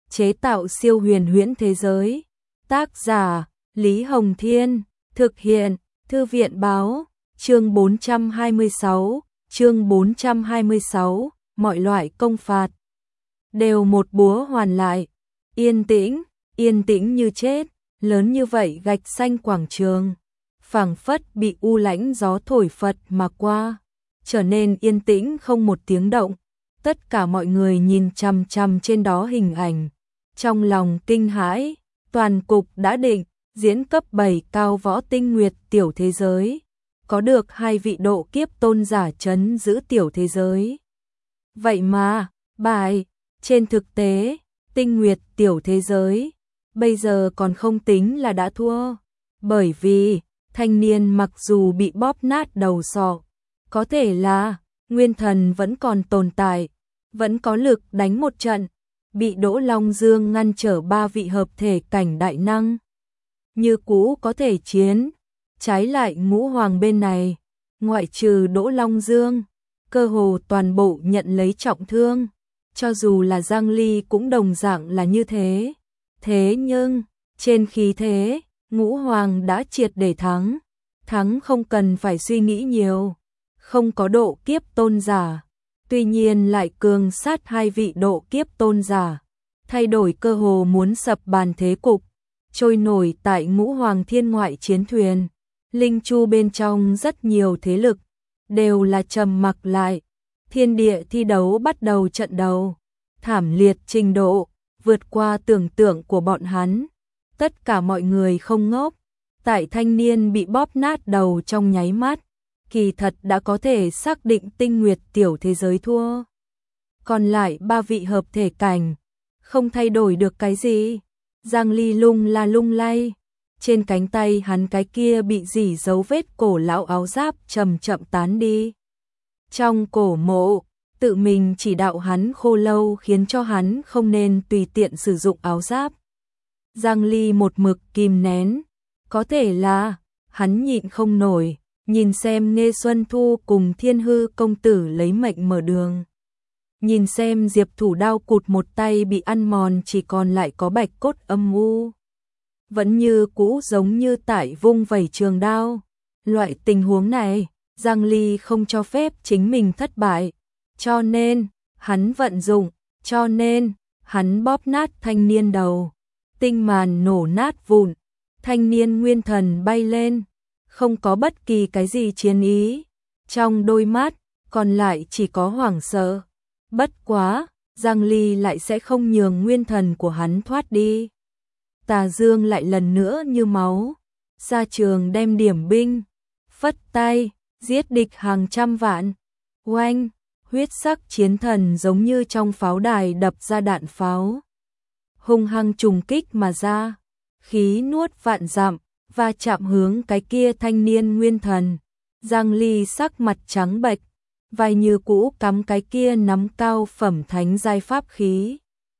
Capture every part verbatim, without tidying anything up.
chế tạo siêu huyền huyễn thế giới. Tác giả Lý Hồng Thiên, thực hiện Thư viện Báo. Chương bốn trăm hai mươi sáu, chương bốn trăm hai mươi sáu, mọi loại công phạt đều một búa hoàn lại. Yên tĩnh, yên tĩnh như chết, lớn như vậy gạch xanh quảng trường, phảng phất bị u lãnh gió thổi phật mà qua, trở nên yên tĩnh không một tiếng động. Tất cả mọi người nhìn chằm chằm trên đó hình ảnh, trong lòng kinh hãi. Toàn cục đã định, diễn cấp bảy cao võ tinh nguyệt tiểu thế giới, có được hai vị độ kiếp tôn giả trấn giữ tiểu thế giới. Vậy mà, bài, trên thực tế, tinh nguyệt tiểu thế giới, bây giờ còn không tính là đã thua. Bởi vì, thanh niên mặc dù bị bóp nát đầu sọ, có thể là, nguyên thần vẫn còn tồn tại, vẫn có lực đánh một trận, bị Đỗ Long Dương ngăn trở ba vị hợp thể cảnh đại năng. Như cũ có thể chiến, trái lại ngũ hoàng bên này, ngoại trừ Đỗ Long Dương, cơ hồ toàn bộ nhận lấy trọng thương, cho dù là Giang Ly cũng đồng dạng là như thế. Thế nhưng, trên khí thế, ngũ hoàng đã triệt để thắng, thắng không cần phải suy nghĩ nhiều, không có độ kiếp tôn giả, tuy nhiên lại cường sát hai vị độ kiếp tôn giả, thay đổi cơ hồ muốn sập bàn thế cục. Trôi nổi tại ngũ hoàng thiên ngoại chiến thuyền, linh chu bên trong rất nhiều thế lực, đều là trầm mặc lại. Thiên địa thi đấu bắt đầu, trận đầu, thảm liệt trình độ, vượt qua tưởng tượng của bọn hắn. Tất cả mọi người không ngốc, tại thanh niên bị bóp nát đầu trong nháy mắt, kỳ thật đã có thể xác định tinh nguyệt tiểu thế giới thua. Còn lại ba vị hợp thể cảnh, không thay đổi được cái gì. Giang Ly lung la lung lay, trên cánh tay hắn cái kia bị rỉ dấu vết cổ lão áo giáp chậm chậm tán đi. Trong cổ mộ, tự mình chỉ đạo hắn khô lâu khiến cho hắn không nên tùy tiện sử dụng áo giáp. Giang Ly một mực kìm nén, có thể là hắn nhịn không nổi, nhìn xem Nghê Xuân Thu cùng Thiên Hư công tử lấy mệnh mở đường. Nhìn xem Diệp Thủ Đao cụt một tay bị ăn mòn chỉ còn lại có bạch cốt âm u. Vẫn như cũ giống như tại vung vẩy trường đao. Loại tình huống này, Giang Ly không cho phép chính mình thất bại. Cho nên, hắn vận dụng, cho nên, hắn bóp nát thanh niên đầu. Tinh màn nổ nát vụn, thanh niên nguyên thần bay lên, không có bất kỳ cái gì chiến ý. Trong đôi mắt, còn lại chỉ có hoảng sợ. Bất quá, Giang Ly lại sẽ không nhường nguyên thần của hắn thoát đi. Tà Dương lại lần nữa như máu, ra trường đem điểm binh, phất tay, giết địch hàng trăm vạn. Oanh, huyết sắc chiến thần giống như trong pháo đài đập ra đạn pháo, hung hăng trùng kích mà ra, khí nuốt vạn dặm, và chạm hướng cái kia thanh niên nguyên thần. Giang Ly sắc mặt trắng bệch, vai như cũ cắm cái kia nắm cao phẩm thánh giai pháp khí.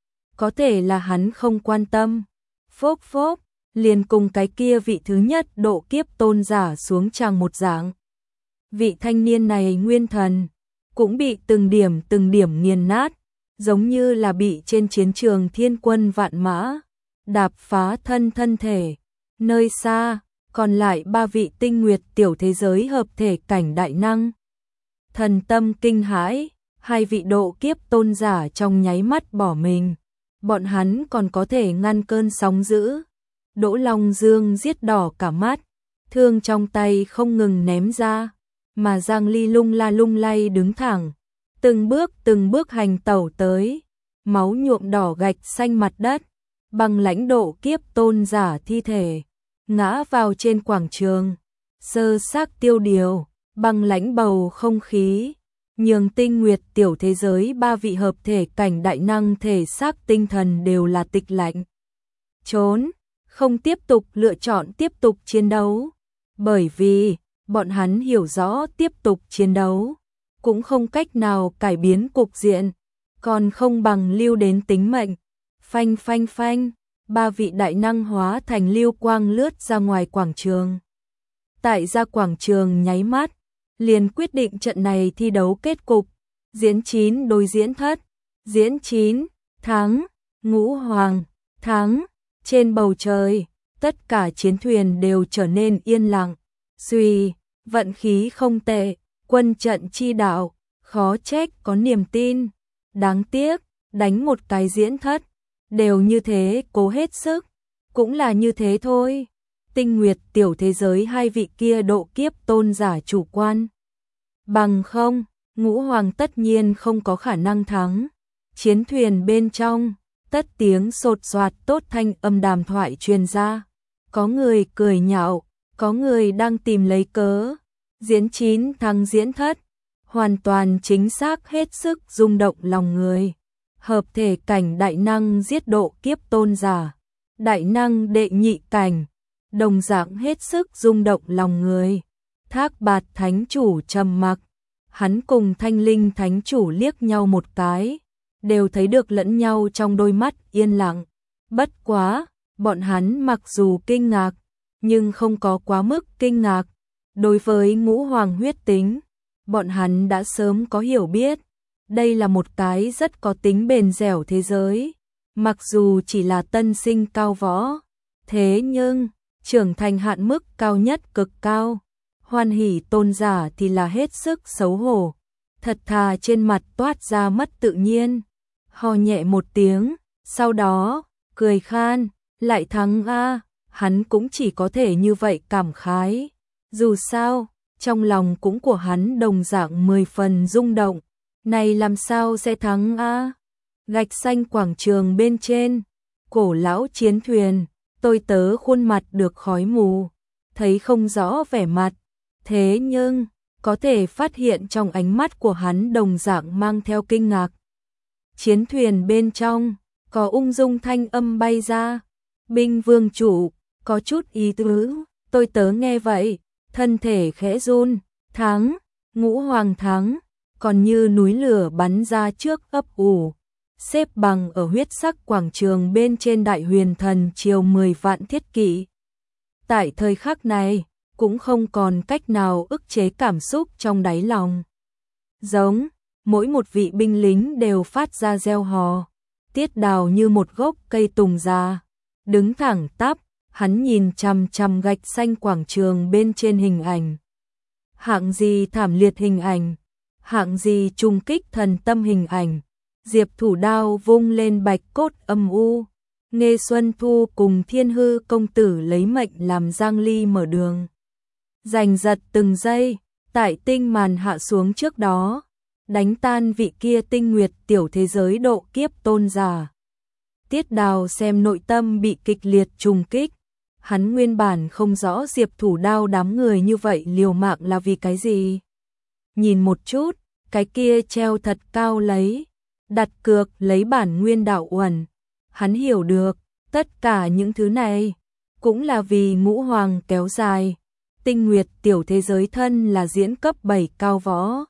Có thể là hắn không quan tâm. Phốc phốc, liền cùng cái kia vị thứ nhất độ kiếp tôn giả xuống tràng một dạng. Vị thanh niên này nguyên thần, cũng bị từng điểm từng điểm nghiền nát, giống như là bị trên chiến trường thiên quân vạn mã, đạp phá thân thân thể. Nơi xa, còn lại ba vị tinh nguyệt tiểu thế giới hợp thể cảnh đại năng. Thần tâm kinh hãi, hai vị độ kiếp tôn giả trong nháy mắt bỏ mình. Bọn hắn còn có thể ngăn cơn sóng dữ. Đỗ Long Dương giết đỏ cả mắt, thương trong tay không ngừng ném ra, mà Giang Ly lung la lung lay đứng thẳng, từng bước từng bước hành tẩu tới, máu nhuộm đỏ gạch xanh mặt đất, bằng lãnh độ kiếp tôn giả thi thể, ngã vào trên quảng trường, sơ xác tiêu điều, bằng lãnh bầu không khí. Nhường tinh nguyệt tiểu thế giới ba vị hợp thể cảnh đại năng thể xác tinh thần đều là tịch lạnh. Trốn, không tiếp tục lựa chọn tiếp tục chiến đấu. Bởi vì, bọn hắn hiểu rõ tiếp tục chiến đấu, cũng không cách nào cải biến cục diện, còn không bằng lưu đến tính mệnh. Phanh phanh phanh, ba vị đại năng hóa thành lưu quang lướt ra ngoài quảng trường. Tại ra quảng trường nháy mắt, liền quyết định trận này thi đấu kết cục. Diễn chín đối diễn thất, diễn chín thắng. Ngũ Hoàng, thắng, trên bầu trời, tất cả chiến thuyền đều trở nên yên lặng. Suy, vận khí không tệ, quân trận chi đạo, khó trách có niềm tin. Đáng tiếc, đánh một cái diễn thất, đều như thế cố hết sức, cũng là như thế thôi. Tinh Nguyệt tiểu thế giới hai vị kia độ kiếp tôn giả chủ quan. Bằng không, Ngũ Hoàng tất nhiên không có khả năng thắng. Chiến thuyền bên trong, tất tiếng sột soạt tốt thanh âm đàm thoại truyền ra. Có người cười nhạo, có người đang tìm lấy cớ. Diễn chín thắng diễn thất, hoàn toàn chính xác hết sức rung động lòng người. Hợp thể cảnh đại năng giết độ kiếp tôn giả, đại năng đệ nhị cảnh, đồng dạng hết sức rung động lòng người. Thác Bạt thánh chủ trầm mặc, hắn cùng Thanh Linh thánh chủ liếc nhau một cái, đều thấy được lẫn nhau trong đôi mắt yên lặng. Bất quá, bọn hắn mặc dù kinh ngạc, nhưng không có quá mức kinh ngạc. Đối với Ngũ Hoàng huyết tính, bọn hắn đã sớm có hiểu biết. Đây là một cái rất có tính bền dẻo thế giới. Mặc dù chỉ là tân sinh cao võ, thế nhưng trưởng thành hạn mức cao nhất cực cao. Hoan hỉ tôn giả thì là hết sức xấu hổ, thật thà trên mặt toát ra mất tự nhiên. Ho nhẹ một tiếng, sau đó cười khan, lại thắng a, hắn cũng chỉ có thể như vậy cảm khái. Dù sao, trong lòng cũng của hắn đồng dạng mười phần rung động. Này làm sao sẽ thắng a? Gạch xanh quảng trường bên trên, cổ lão chiến thuyền, tôi tớ khuôn mặt được khói mù, thấy không rõ vẻ mặt. Thế nhưng, có thể phát hiện trong ánh mắt của hắn đồng dạng mang theo kinh ngạc. Chiến thuyền bên trong, có ung dung thanh âm bay ra. Binh vương chủ, có chút ý tứ, tôi tớ nghe vậy, thân thể khẽ run, thắng, Ngũ Hoàng thắng, còn như núi lửa bắn ra trước ấp ủ. Xếp bằng ở huyết sắc quảng trường bên trên đại huyền thần triều mười vạn thiết kỵ. Tại thời khắc này, cũng không còn cách nào ức chế cảm xúc trong đáy lòng. Giống, mỗi một vị binh lính đều phát ra reo hò. Tiết Đào như một gốc cây tùng già, đứng thẳng tắp, hắn nhìn chằm chằm gạch xanh quảng trường bên trên hình ảnh. Hạng gì thảm liệt hình ảnh, hạng gì trùng kích thần tâm hình ảnh. Diệp Thủ Đao vung lên bạch cốt âm u, Nghê Xuân Thu cùng Thiên Hư công tử lấy mệnh làm Giang Ly mở đường. Giành giật từng giây, tại tinh màn hạ xuống trước đó, đánh tan vị kia Tinh Nguyệt tiểu thế giới độ kiếp tôn giả. Tiết Đào xem nội tâm bị kịch liệt trùng kích, hắn nguyên bản không rõ Diệp Thủ Đao đám người như vậy liều mạng là vì cái gì. Nhìn một chút, cái kia treo thật cao lấy, đặt cược lấy bản nguyên đạo uẩn, hắn hiểu được, tất cả những thứ này cũng là vì Ngũ Hoàng kéo dài. Tinh Nguyệt tiểu thế giới thân là diễn cấp bảy cao võ.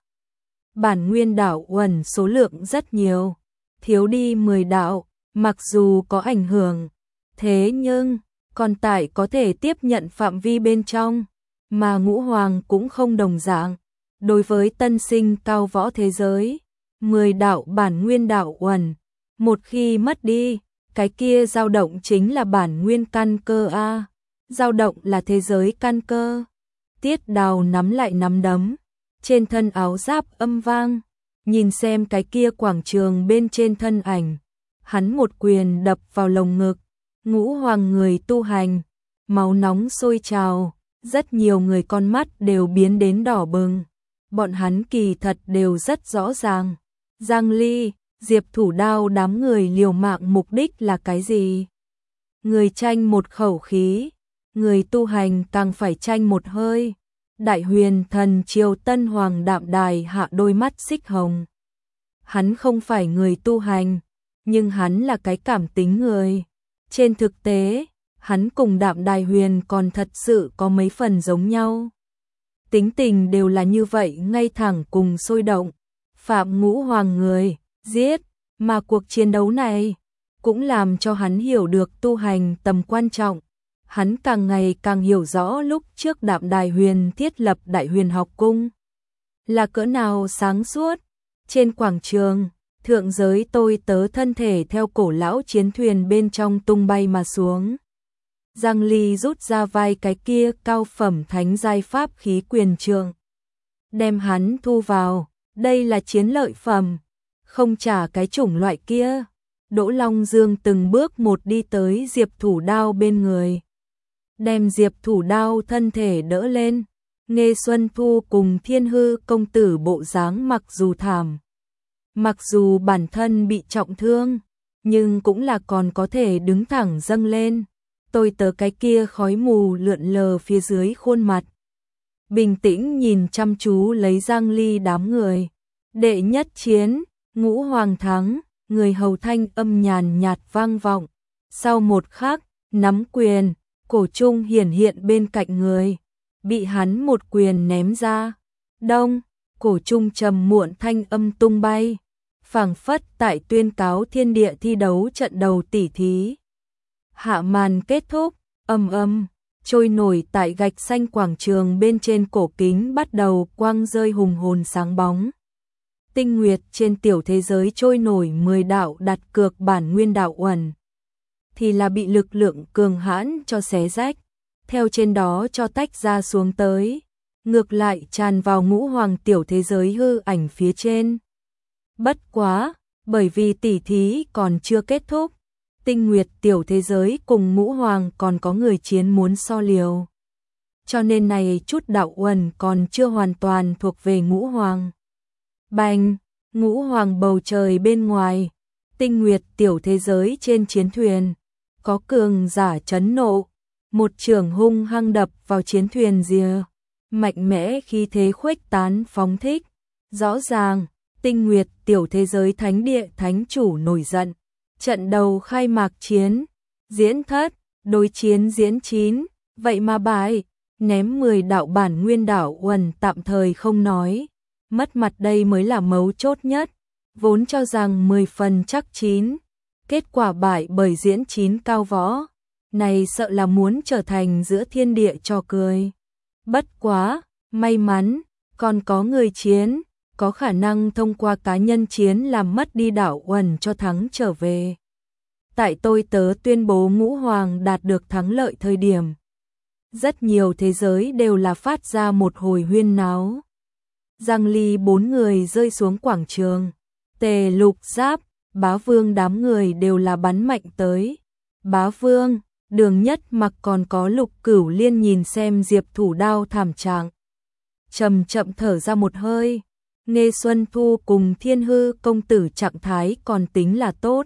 Bản nguyên đạo uẩn số lượng rất nhiều, thiếu đi mười đạo, mặc dù có ảnh hưởng, thế nhưng còn tại có thể tiếp nhận phạm vi bên trong, mà Ngũ Hoàng cũng không đồng dạng. Đối với tân sinh cao võ thế giới, mười đạo bản nguyên đạo uẩn, một khi mất đi, cái kia dao động chính là bản nguyên căn cơ a, dao động là thế giới căn cơ. Tiết Đào nắm lại nắm đấm, trên thân áo giáp âm vang, nhìn xem cái kia quảng trường bên trên thân ảnh, hắn một quyền đập vào lồng ngực. Ngũ Hoàng người tu hành, máu nóng sôi trào, rất nhiều người con mắt đều biến đến đỏ bừng. Bọn hắn kỳ thật đều rất rõ ràng, Giang Ly, Diệp Thủ Đao đám người liều mạng mục đích là cái gì? Người tranh một khẩu khí, người tu hành càng phải tranh một hơi. Đại huyền thần triều tân hoàng Đạm Đài hạ đôi mắt xích hồng. Hắn không phải người tu hành, nhưng hắn là cái cảm tính người. Trên thực tế, hắn cùng Đạm Đài huyền còn thật sự có mấy phần giống nhau. Tính tình đều là như vậy, ngay thẳng cùng sôi động. Phạm Ngũ Hoàng người, giết, mà cuộc chiến đấu này cũng làm cho hắn hiểu được tu hành tầm quan trọng. Hắn càng ngày càng hiểu rõ lúc trước Đạm Đài huyền thiết lập Đại Huyền học cung là cỡ nào sáng suốt. Trên quảng trường, thượng giới tôi tớ thân thể theo cổ lão chiến thuyền bên trong tung bay mà xuống. Giang Ly rút ra vai cái kia cao phẩm thánh giai pháp khí quyền trượng, đem hắn thu vào, đây là chiến lợi phẩm, không trả cái chủng loại kia. Đỗ Long Dương từng bước một đi tới Diệp Thủ Đao bên người, đem Diệp Thủ Đao thân thể đỡ lên. Nghê Xuân Thu cùng Thiên Hư công tử bộ dáng mặc dù thảm, mặc dù bản thân bị trọng thương, nhưng cũng là còn có thể đứng thẳng dâng lên. Tôi tớ cái kia khói mù lượn lờ phía dưới khuôn mặt, bình tĩnh nhìn chăm chú lấy Giang Ly đám người. Đệ nhất chiến, Ngũ Hoàng thắng, người hầu thanh âm nhàn nhạt vang vọng. Sau một khắc, nắm quyền, Cổ Trung hiển hiện bên cạnh người, bị hắn một quyền ném ra. Đông, Cổ Trung trầm muộn thanh âm tung bay, phảng phất tại tuyên cáo thiên địa thi đấu trận đầu tỷ thí. Hạ màn kết thúc, âm âm, trôi nổi tại gạch xanh quảng trường bên trên cổ kính bắt đầu quang rơi hùng hồn sáng bóng. Tinh nguyệt trên tiểu thế giới trôi nổi mười đạo đặt cược bản nguyên đạo uẩn, thì là bị lực lượng cường hãn cho xé rách, theo trên đó cho tách ra xuống tới, ngược lại tràn vào Ngũ Hoàng tiểu thế giới hư ảnh phía trên. Bất quá, bởi vì tỷ thí còn chưa kết thúc, Tinh Nguyệt tiểu thế giới cùng Ngũ Hoàng còn có người chiến muốn so liều, cho nên này chút đạo uẩn còn chưa hoàn toàn thuộc về Ngũ Hoàng. Bành, Ngũ Hoàng bầu trời bên ngoài, Tinh Nguyệt tiểu thế giới trên chiến thuyền, có cường giả chấn nộ, một chưởng hung hăng đập vào chiến thuyền rìa, mạnh mẽ khí thế khuếch tán phóng thích. Rõ ràng, Tinh Nguyệt tiểu thế giới thánh địa thánh chủ nổi giận. Trận đầu khai mạc chiến, diễn thất, đối chiến diễn chín, vậy mà bài, ném mười đạo bản nguyên đạo uẩn tạm thời không nói, mất mặt đây mới là mấu chốt nhất, vốn cho rằng mười phần chắc chín, kết quả bại bởi diễn chín cao võ, này sợ là muốn trở thành giữa thiên địa trò cười. Bất quá, may mắn, còn có người chiến, có khả năng thông qua cá nhân chiến làm mất đi đạo uẩn cho thắng trở về. Tại tôi tớ tuyên bố Ngũ Hoàng đạt được thắng lợi thời điểm, rất nhiều thế giới đều là phát ra một hồi huyên náo. Giang Ly bốn người rơi xuống quảng trường, Tề Lục Giáp, Bá Vương đám người đều là bắn mạnh tới. Bá Vương, Đường Nhất Mặc còn có Lục Cửu Liên nhìn xem Diệp Thủ Đao thảm trạng, chậm chậm thở ra một hơi. Nghê Xuân Thu cùng Thiên Hư công tử trạng thái còn tính là tốt,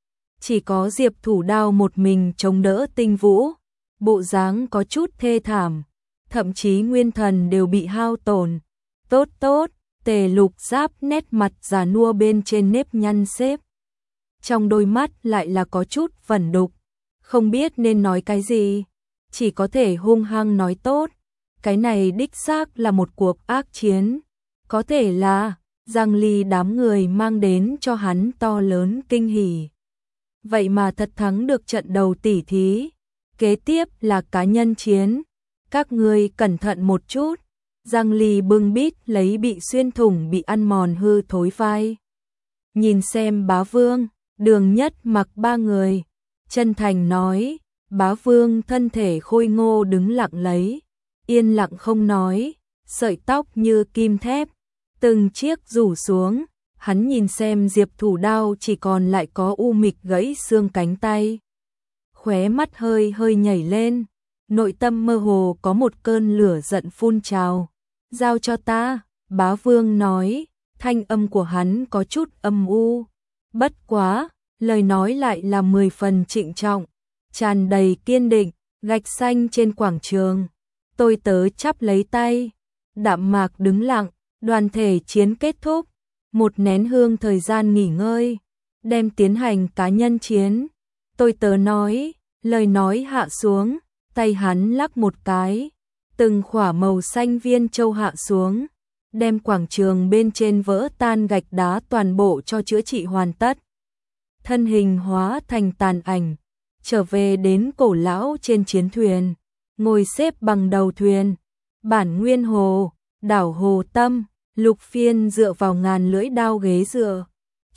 chỉ có Diệp Thủ Đao một mình chống đỡ Tinh Vũ, bộ dáng có chút thê thảm, thậm chí nguyên thần đều bị hao tổn. Tốt tốt, Tề Lục Giáp nét mặt già nua bên trên nếp nhăn xếp, trong đôi mắt lại là có chút vẩn đục, không biết nên nói cái gì, chỉ có thể hung hăng nói tốt, cái này đích xác là một cuộc ác chiến, có thể là Giang Ly đám người mang đến cho hắn to lớn kinh hỉ. Vậy mà thật thắng được trận đầu tỷ thí, kế tiếp là cá nhân chiến, các ngươi cẩn thận một chút. Giang Ly bưng bít lấy bị xuyên thủng bị ăn mòn hư thối vai, nhìn xem Bá Vương, Đường Nhất Mặc ba người, chân thành nói. Bá Vương thân thể khôi ngô đứng lặng lấy, yên lặng không nói, sợi tóc như kim thép, từng chiếc rủ xuống, hắn nhìn xem Diệp Thủ Đao chỉ còn lại có u mịch gãy xương cánh tay, khóe mắt hơi hơi nhảy lên, nội tâm mơ hồ có một cơn lửa giận phun trào. Giao cho ta, Bá Vương nói, thanh âm của hắn có chút âm u, bất quá, lời nói lại là mười phần trịnh trọng, tràn đầy kiên định. Gạch xanh trên quảng trường, tôi tớ chắp lấy tay, đạm mạc đứng lặng, đoàn thể chiến kết thúc, một nén hương thời gian nghỉ ngơi, đem tiến hành cá nhân chiến. Tôi tớ nói, lời nói hạ xuống, tay hắn lắc một cái, từng khỏa màu xanh viên châu hạ xuống, đem quảng trường bên trên vỡ tan gạch đá toàn bộ cho chữa trị hoàn tất. Thân hình hóa thành tàn ảnh, trở về đến cổ lão trên chiến thuyền, ngồi xếp bằng đầu thuyền, bản nguyên hồ, đảo hồ tâm, Lục Phiên dựa vào ngàn lưỡi đao ghế dựa,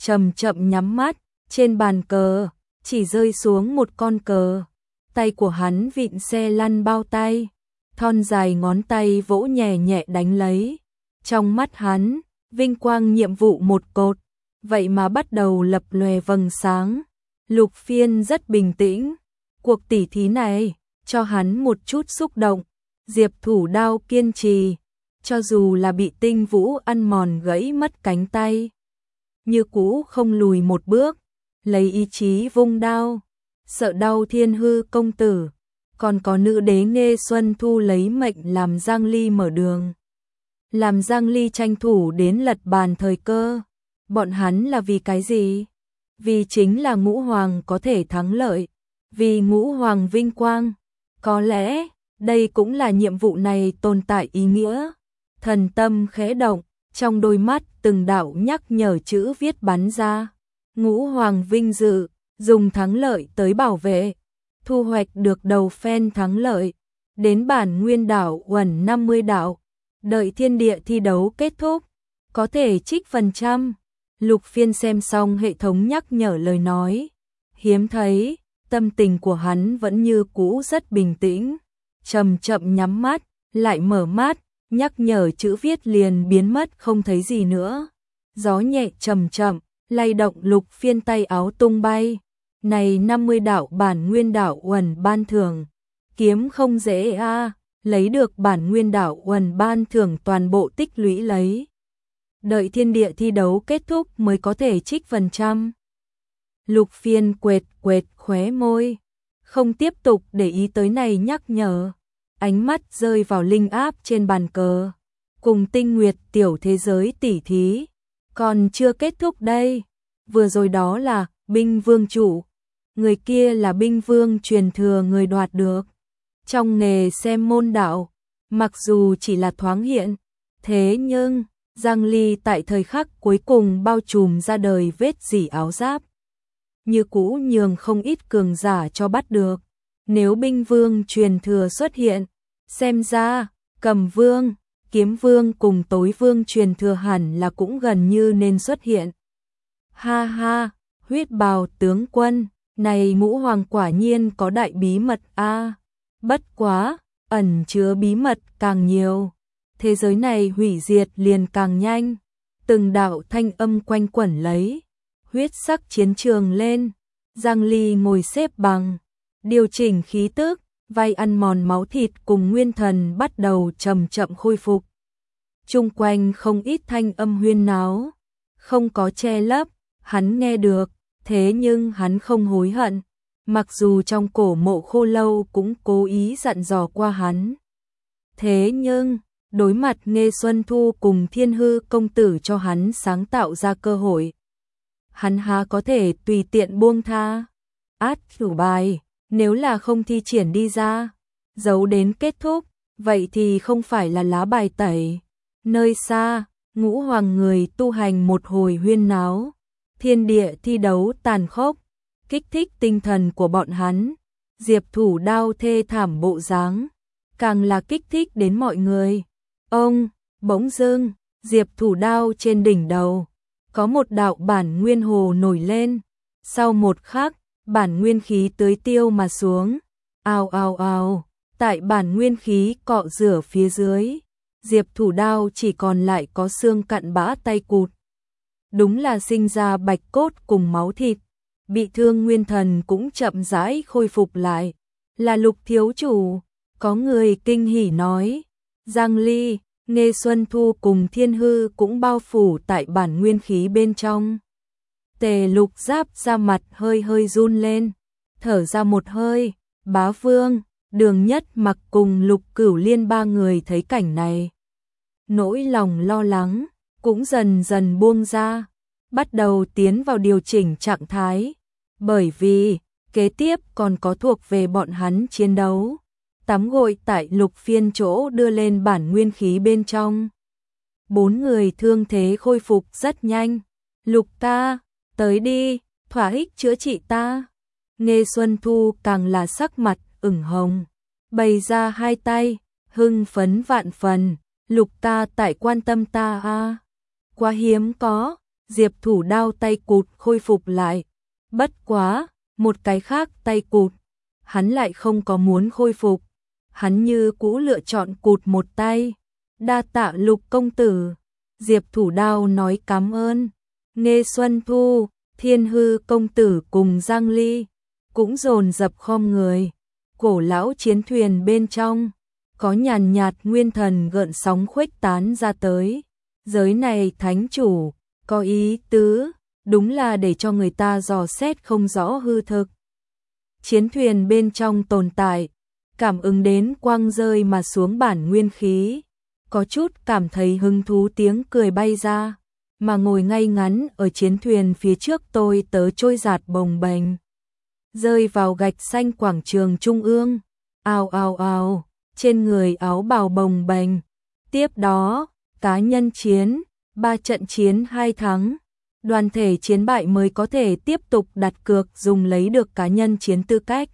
chậm chậm nhắm mắt, trên bàn cờ chỉ rơi xuống một con cờ. Tay của hắn vịn xe lăn bao tay, thon dài ngón tay vỗ nhẹ nhẹ đánh lấy. Trong mắt hắn, vinh quang nhiệm vụ một cột, vậy mà bắt đầu lập lòe vầng sáng. Lục Phiên rất bình tĩnh, cuộc tỉ thí này cho hắn một chút xúc động. Diệp Thủ Đao kiên trì, cho dù là bị Tinh Vũ ăn mòn gãy mất cánh tay, như cũ không lùi một bước, lấy ý chí vung đao, sợ đau Thiên Hư công tử, còn có nữ đế Nghê Xuân Thu lấy mệnh làm Giang Ly mở đường, làm Giang Ly tranh thủ đến lật bàn thời cơ. Bọn hắn là vì cái gì? Vì chính là Ngũ Hoàng có thể thắng lợi, vì Ngũ Hoàng vinh quang. Có lẽ đây cũng là nhiệm vụ này tồn tại ý nghĩa. Thần tâm khẽ động, trong đôi mắt từng đạo nhắc nhở chữ viết bắn ra. Ngũ Hoàng vinh dự, dùng thắng lợi tới bảo vệ, thu hoạch được đầu phen thắng lợi, đến bản nguyên đảo uẩn năm mươi đạo, đợi thiên địa thi đấu kết thúc, có thể trích phần trăm. Lục Phiên xem xong hệ thống nhắc nhở lời nói, hiếm thấy, tâm tình của hắn vẫn như cũ rất bình tĩnh, chậm chậm nhắm mắt, lại mở mắt, nhắc nhở chữ viết liền biến mất không thấy gì nữa. Gió nhẹ chậm chậm, lay động Lục Phiên tay áo tung bay. Này năm mươi đạo bản nguyên đạo uẩn ban thưởng, kiếm không dễ a, à, lấy được bản nguyên đạo uẩn ban thưởng toàn bộ tích lũy lấy. Đợi thiên địa thi đấu kết thúc mới có thể trích phần trăm. Lục Phiên quệt quệt khóe môi, không tiếp tục để ý tới này nhắc nhở, ánh mắt rơi vào linh áp trên bàn cờ, cùng Tinh Nguyệt tiểu thế giới tỉ thí, còn chưa kết thúc đây. Vừa rồi đó là binh vương chủ, người kia là binh vương truyền thừa người đoạt được. Trong nghề xem môn đạo, mặc dù chỉ là thoáng hiện, thế nhưng Giang Ly tại thời khắc cuối cùng bao trùm ra đời vết dỉ áo giáp, như cũ nhường không ít cường giả cho bắt được. Nếu binh vương truyền thừa xuất hiện, xem ra Cầm Vương, Kiếm Vương cùng Tối Vương truyền thừa hẳn là cũng gần như nên xuất hiện. Ha ha, huyết bào tướng quân, này Ngũ Hoàng quả nhiên có đại bí mật a. À, bất quá, ẩn chứa bí mật càng nhiều, thế giới này hủy diệt liền càng nhanh. Từng đạo thanh âm quanh quẩn lấy, huyết sắc chiến trường lên. Giang Ly ngồi xếp bằng, điều chỉnh khí tức, vai ăn mòn máu thịt cùng nguyên thần bắt đầu chậm chậm khôi phục. Chung quanh không ít thanh âm huyên náo, không có che lấp, hắn nghe được, thế nhưng hắn không hối hận. Mặc dù trong cổ Mộ Khô Lâu cũng cố ý dặn dò qua hắn, thế nhưng đối mặt Nghê Xuân Thu cùng Thiên Hư công tử cho hắn sáng tạo ra cơ hội, hắn há có thể tùy tiện buông tha. Át chủ bài, nếu là không thi triển đi ra, giấu đến kết thúc, vậy thì không phải là lá bài tẩy. Nơi xa, Ngũ Hoàng người tu hành một hồi huyên náo, thiên địa thi đấu tàn khốc, kích thích tinh thần của bọn hắn. Diệp Thủ Đao thê thảm bộ dáng, càng là kích thích đến mọi người. Ông, bỗng dưng, Diệp Thủ Đao trên đỉnh đầu, có một đạo bản nguyên hồ nổi lên. Sau một khắc, bản nguyên khí tưới tiêu mà xuống. Ào ào ào, tại bản nguyên khí cọ rửa phía dưới, Diệp Thủ Đao chỉ còn lại có xương cặn bã tay cụt. Đúng là sinh ra bạch cốt cùng máu thịt, bị thương nguyên thần cũng chậm rãi khôi phục lại. Là Lục thiếu chủ, có người kinh hỉ nói. Giang Ly, Nghê Xuân Thu cùng Thiên Hư cũng bao phủ tại bản nguyên khí bên trong. Tề Lục Giáp ra mặt hơi hơi run lên, thở ra một hơi. Bá Vương, Đường Nhất Mặc cùng Lục Cửu Liên ba người thấy cảnh này, nỗi lòng lo lắng cũng dần dần buông ra, bắt đầu tiến vào điều chỉnh trạng thái, bởi vì kế tiếp còn có thuộc về bọn hắn chiến đấu. Tắm gội tại Lục Phiên chỗ đưa lên bản nguyên khí bên trong. Bốn người thương thế khôi phục rất nhanh. Lục ta, tới đi, thỏa ích chữa trị ta. Nghê Xuân Thu càng là sắc mặt ửng hồng, bày ra hai tay, hưng phấn vạn phần. Lục ta tại quan tâm ta a, quá hiếm có, Diệp Thủ Đao tay cụt khôi phục lại. Bất quá, một cái khác tay cụt, hắn lại không có muốn khôi phục. Hắn như cũ lựa chọn cụt một tay. Đa tạ Lục công tử. Diệp Thủ Đao nói cảm ơn. Nghê Xuân Thu, Thiên Hư công tử cùng Giang Ly cũng dồn dập khom người. Cổ lão chiến thuyền bên trong có nhàn nhạt nguyên thần gợn sóng khuếch tán ra tới. Giới này thánh chủ có ý tứ, đúng là để cho người ta dò xét không rõ hư thực. Chiến thuyền bên trong tồn tại, cảm ứng đến quang rơi mà xuống bản nguyên khí, có chút cảm thấy hứng thú tiếng cười bay ra, mà ngồi ngay ngắn ở chiến thuyền phía trước tôi tớ trôi giạt bồng bềnh, rơi vào gạch xanh quảng trường trung ương, ào ào ào, trên người áo bào bồng bềnh. Tiếp đó, cá nhân chiến, ba trận chiến hai thắng, đoàn thể chiến bại mới có thể tiếp tục đặt cược dùng lấy được cá nhân chiến tư cách.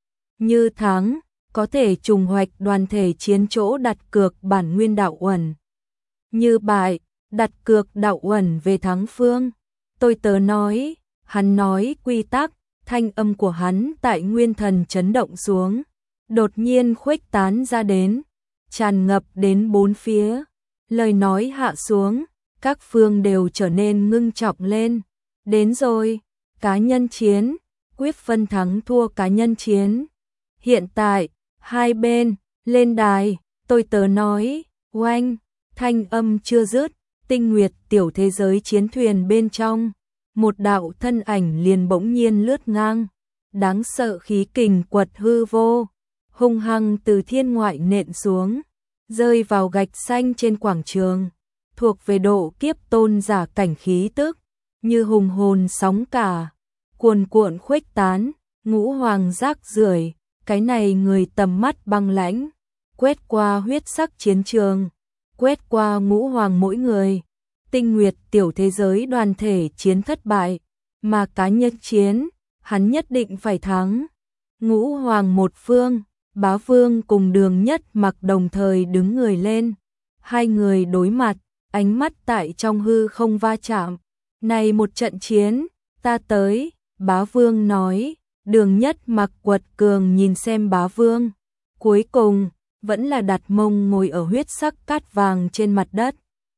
Như thắng, có thể trùng hoạch đoàn thể chiến chỗ đặt cược bản nguyên đạo uẩn. Như bại, đặt cược đạo uẩn về thắng phương. Tôi tớ nói, hắn nói quy tắc, thanh âm của hắn tại nguyên thần chấn động xuống, đột nhiên khuếch tán ra đến, tràn ngập đến bốn phía. Lời nói hạ xuống, các phương đều trở nên ngưng trọng lên. Đến rồi, cá nhân chiến, quyết phân thắng thua cá nhân chiến. Hiện tại, hai bên, lên đài, tôi tớ nói, oanh, thanh âm chưa dứt, tinh nguyệt tiểu thế giới chiến thuyền bên trong. Một đạo thân ảnh liền bỗng nhiên lướt ngang, đáng sợ khí kình quật hư vô, hung hăng từ thiên ngoại nện xuống, rơi vào gạch xanh trên quảng trường, thuộc về độ kiếp tôn giả cảnh khí tức, như hùng hồn sóng cả, cuồn cuộn khuếch tán, ngũ hoàng rác rưởi, cái này người tầm mắt băng lãnh, quét qua huyết sắc chiến trường, quét qua ngũ hoàng mỗi người. Tinh nguyệt tiểu thế giới đoàn thể chiến thất bại, mà cá nhân chiến, hắn nhất định phải thắng. Ngũ hoàng một phương, Bá Vương cùng Đường Nhất Mặc đồng thời đứng người lên. Hai người đối mặt, ánh mắt tại trong hư không va chạm. Này một trận chiến, ta tới, Bá Vương nói. Đường Nhất Mặc quật cường nhìn xem Bá Vương. Cuối cùng, vẫn là đặt mông ngồi ở huyết sắc cát vàng trên mặt đất.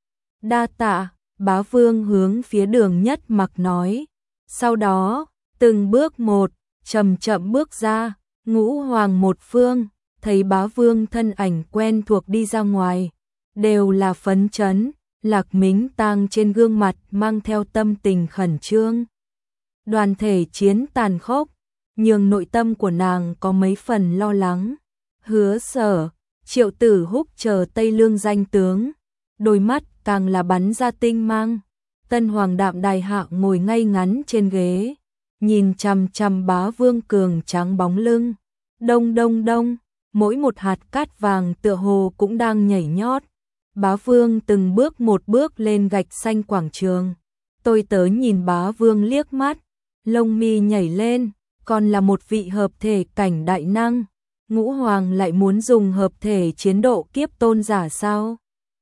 Đa tạ, Bá Vương hướng phía Đường Nhất Mặc nói. Sau đó, từng bước một, chậm chậm bước ra, ngũ hoàng một phương, thấy Bá Vương thân ảnh quen thuộc đi ra ngoài, đều là phấn chấn, Lạc Mính Tang trên gương mặt mang theo tâm tình khẩn trương. Đoàn thể chiến tàn khốc, nhường nội tâm của nàng có mấy phần lo lắng. Hứa Sở, Triệu Tử Húc chờ Tây Lương danh tướng, đôi mắt càng là bắn ra tinh mang. Tân Hoàng Đạm Đài Hạ ngồi ngay ngắn trên ghế, nhìn chằm chằm Bá Vương cường tráng bóng lưng. Đông đông đông, mỗi một hạt cát vàng tựa hồ cũng đang nhảy nhót. Bá Vương từng bước một bước lên gạch xanh quảng trường. Tôi tớ nhìn Bá Vương liếc mắt, lông mi nhảy lên, còn là một vị hợp thể cảnh đại năng. Ngũ Hoàng lại muốn dùng hợp thể chiến độ kiếp tôn giả sao?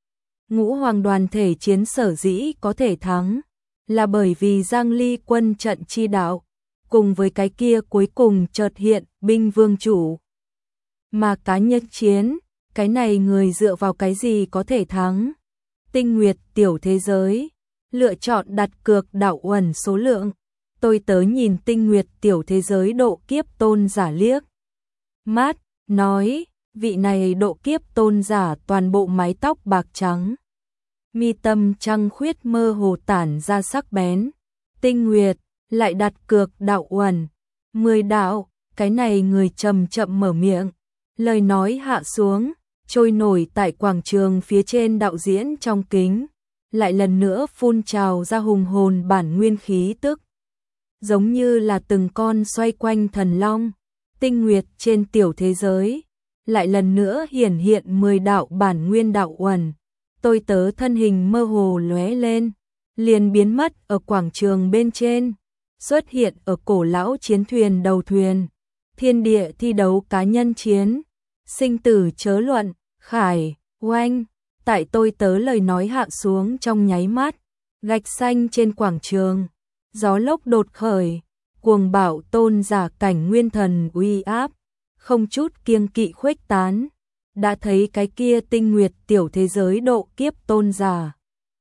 Ngũ Hoàng đoàn thể chiến sở dĩ có thể thắng, là bởi vì Giang Ly quân trận chi đạo, cùng với cái kia cuối cùng chợt hiện binh vương chủ. Mà cá nhân chiến, cái này người dựa vào cái gì có thể thắng? Tinh nguyệt tiểu thế giới, lựa chọn đặt cược đạo uẩn số lượng. Tôi tớ nhìn tinh nguyệt tiểu thế giới độ kiếp tôn giả liếc mắt, nói, vị này độ kiếp tôn giả toàn bộ mái tóc bạc trắng. Mi tâm trăng khuyết mơ hồ tản ra sắc bén. Tinh nguyệt, lại đặt cược đạo uẩn. Mười đạo, cái này người chậm chậm mở miệng. Lời nói hạ xuống, trôi nổi tại quảng trường phía trên đạo diễn trong kính. Lại lần nữa phun trào ra hùng hồn bản nguyên khí tức. Giống như là từng con xoay quanh thần long. Tinh nguyệt trên tiểu thế giới, lại lần nữa hiển hiện mười đạo bản nguyên đạo uẩn. Tôi tớ thân hình mơ hồ lóe lên, liền biến mất ở quảng trường bên trên, xuất hiện ở cổ lão chiến thuyền đầu thuyền. Thiên địa thi đấu cá nhân chiến, sinh tử chớ luận, khải, oanh. Tại tôi tớ lời nói hạ xuống trong nháy mắt, Gạch xanh trên quảng trường, gió lốc đột khởi, cuồng bạo tôn giả cảnh nguyên thần uy áp, không chút kiêng kỵ khuếch tán. Đã thấy cái kia tinh nguyệt tiểu thế giới độ kiếp tôn giả.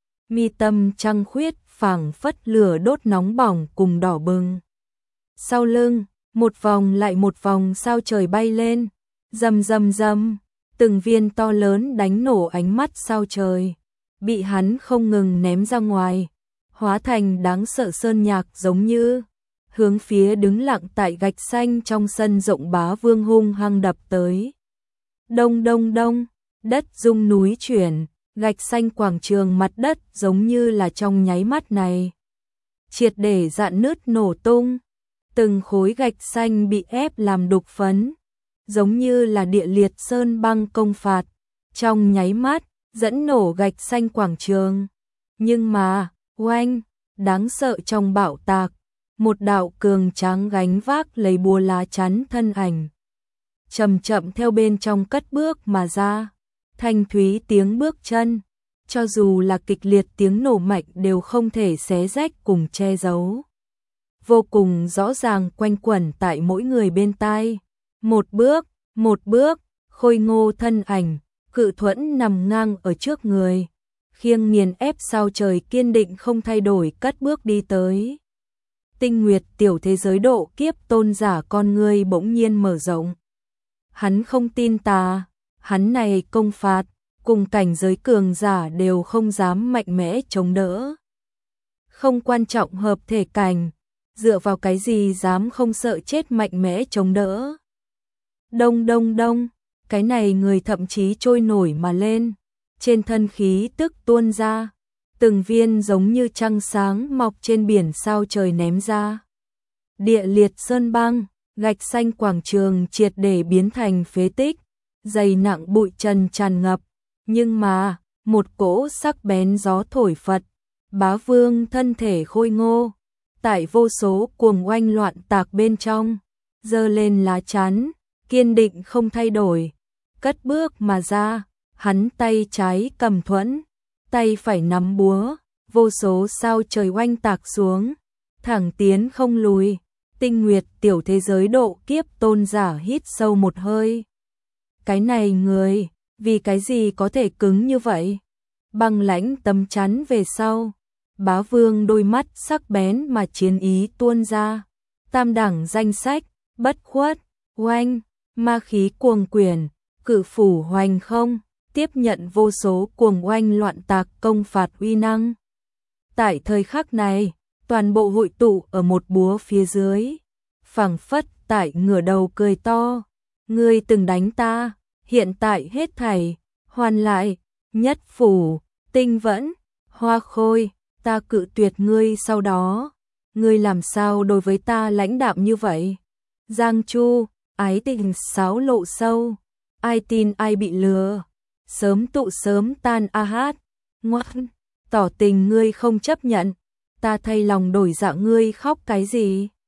Mi tâm trăng khuyết phảng phất lửa đốt nóng bỏng cùng đỏ bừng. Sau lưng, một vòng lại một vòng sao trời bay lên, rầm rầm rầm, từng viên to lớn đánh nổ ánh mắt sao trời, bị hắn không ngừng ném ra ngoài, hóa thành đáng sợ sơn nhạc giống như hướng phía đứng lặng tại gạch xanh trong sân rộng bá vương hung hăng đập tới. Đông đông đông, đất rung núi chuyển, gạch xanh quảng trường mặt đất giống như là trong nháy mắt này triệt để rạn nứt nổ tung, từng khối gạch xanh bị ép làm đục phấn, giống như là địa liệt sơn băng công phạt, trong nháy mắt dẫn nổ gạch xanh quảng trường. Nhưng mà, oanh, đáng sợ trong bạo tạc, một đạo cường tráng gánh vác lấy búa lá chắn thân ảnh, chậm chậm theo bên trong cất bước mà ra, thanh thúy tiếng bước chân, cho dù là kịch liệt tiếng nổ mạnh đều không thể xé rách cùng che giấu. Vô cùng rõ ràng quanh quẩn tại mỗi người bên tai. Một bước, một bước, khôi ngô thân ảnh, cự thuẫn nằm ngang ở trước người, khiêng nghiền ép sao trời kiên định không thay đổi cất bước đi tới. Tinh nguyệt tiểu thế giới độ kiếp tôn giả con ngươi bỗng nhiên mở rộng. Hắn không tin tà, hắn này công phạt, cùng cảnh giới cường giả đều không dám mạnh mẽ chống đỡ. Không quan trọng hợp thể cảnh, dựa vào cái gì dám không sợ chết mạnh mẽ chống đỡ. Đông đông đông, cái này người thậm chí trôi nổi mà lên, trên thân khí tức tuôn ra, từng viên giống như trăng sáng mọc trên biển sao trời ném ra. Địa liệt sơn băng, gạch xanh quảng trường triệt để biến thành phế tích, dày nặng bụi trần tràn ngập, nhưng mà, một cỗ sắc bén gió thổi phật, bá vương thân thể khôi ngô, tại vô số cuồng oanh loạn tạc bên trong, giơ lên lá chắn, kiên định không thay đổi, cất bước mà ra, hắn tay trái cầm thuẫn, tay phải nắm búa, vô số sao trời oanh tạc xuống, thẳng tiến không lùi. Tinh nguyệt tiểu thế giới độ kiếp tôn giả hít sâu một hơi. Cái này người, vì cái gì có thể cứng như vậy? Băng lãnh tấm chắn về sau, bá vương đôi mắt sắc bén mà chiến ý tuôn ra. Tam đẳng danh sách, bất khuất, oanh, ma khí cuồng quyển, cự phủ hoành không, tiếp nhận vô số cuồng oanh loạn tạc công phạt uy năng. Tại thời khắc này, toàn bộ hội tụ ở một búa phía dưới, phảng phất tại ngửa đầu cười to, ngươi từng đánh ta, hiện tại hết thảy, hoàn lại, nhất phủ, tinh vẫn, hoa khôi, ta cự tuyệt ngươi sau đó, ngươi làm sao đối với ta lãnh đạm như vậy? Giang Chu, ái tình sáo lộ sâu, ai tin ai bị lừa, sớm tụ sớm tan a hát, ngoan, tỏ tình ngươi không chấp nhận, ta thay lòng đổi dạ ngươi khóc cái gì?